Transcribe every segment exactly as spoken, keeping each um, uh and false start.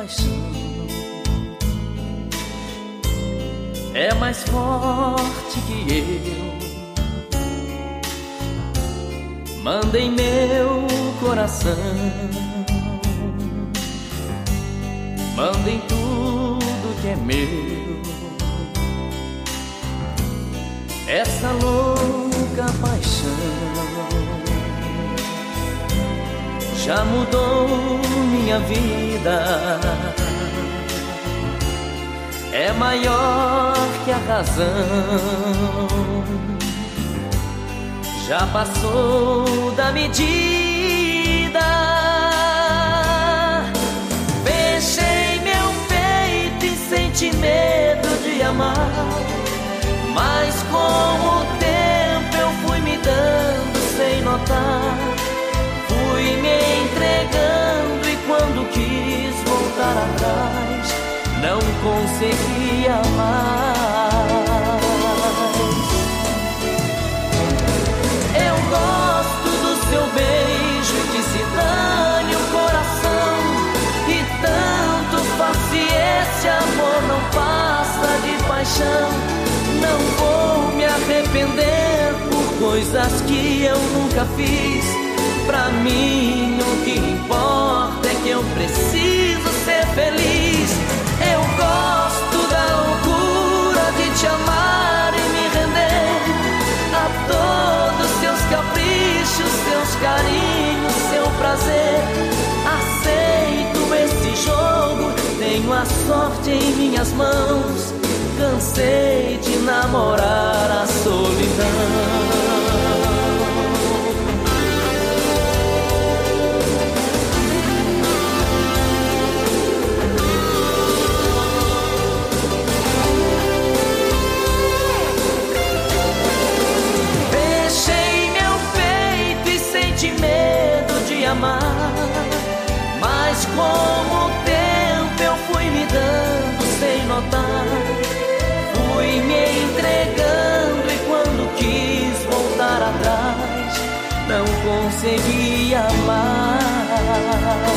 paixão é mais forte que eu. Manda em meu coração, manda em tudo que é meu. Essa louca paixão já mudou minha vida. É maior que a razão, já passou da medida. Fechei meu peito e senti medo de amar, mas com o tempo eu fui me dando sem notar. Fui me entregando e quando quis voltar atrás, não conseguia mais. Eu gosto do seu beijo e que se dane o coração. E tanto faz se esse amor não passa de paixão. Não vou me arrepender por coisas que eu nunca fiz. Pra mim o que importa é que eu preciso ser feliz. Eu gosto da loucura de te amar e me render a todos seus caprichos, seus carinhos, seu prazer. Aceito esse jogo, tenho a sorte em minhas mãos. Cansei de namorar a solidão. Mas com o tempo eu fui me dando sem notar. Fui me entregando e quando quis voltar atrás, não conseguia mais.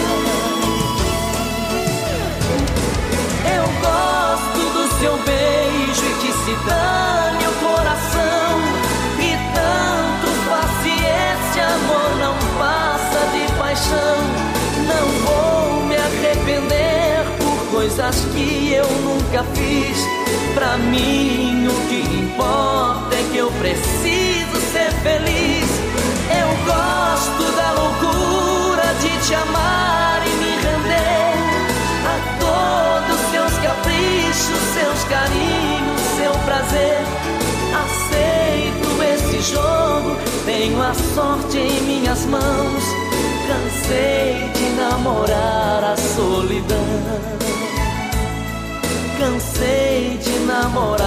Eu gosto do seu beijo e que se dane o coração. E tanto faz se esse amor não passa de paixão. Não vou me arrepender por coisas que eu nunca fiz. Pra mim o que importa é que eu preciso ser feliz. Eu gosto da loucura de te amar e me render a todos seus caprichos, seus carinhos, seu prazer. Aceito esse jogo, tenho a sorte em minhas mãos. Cansei de namorar a solidão. Cansei de namorar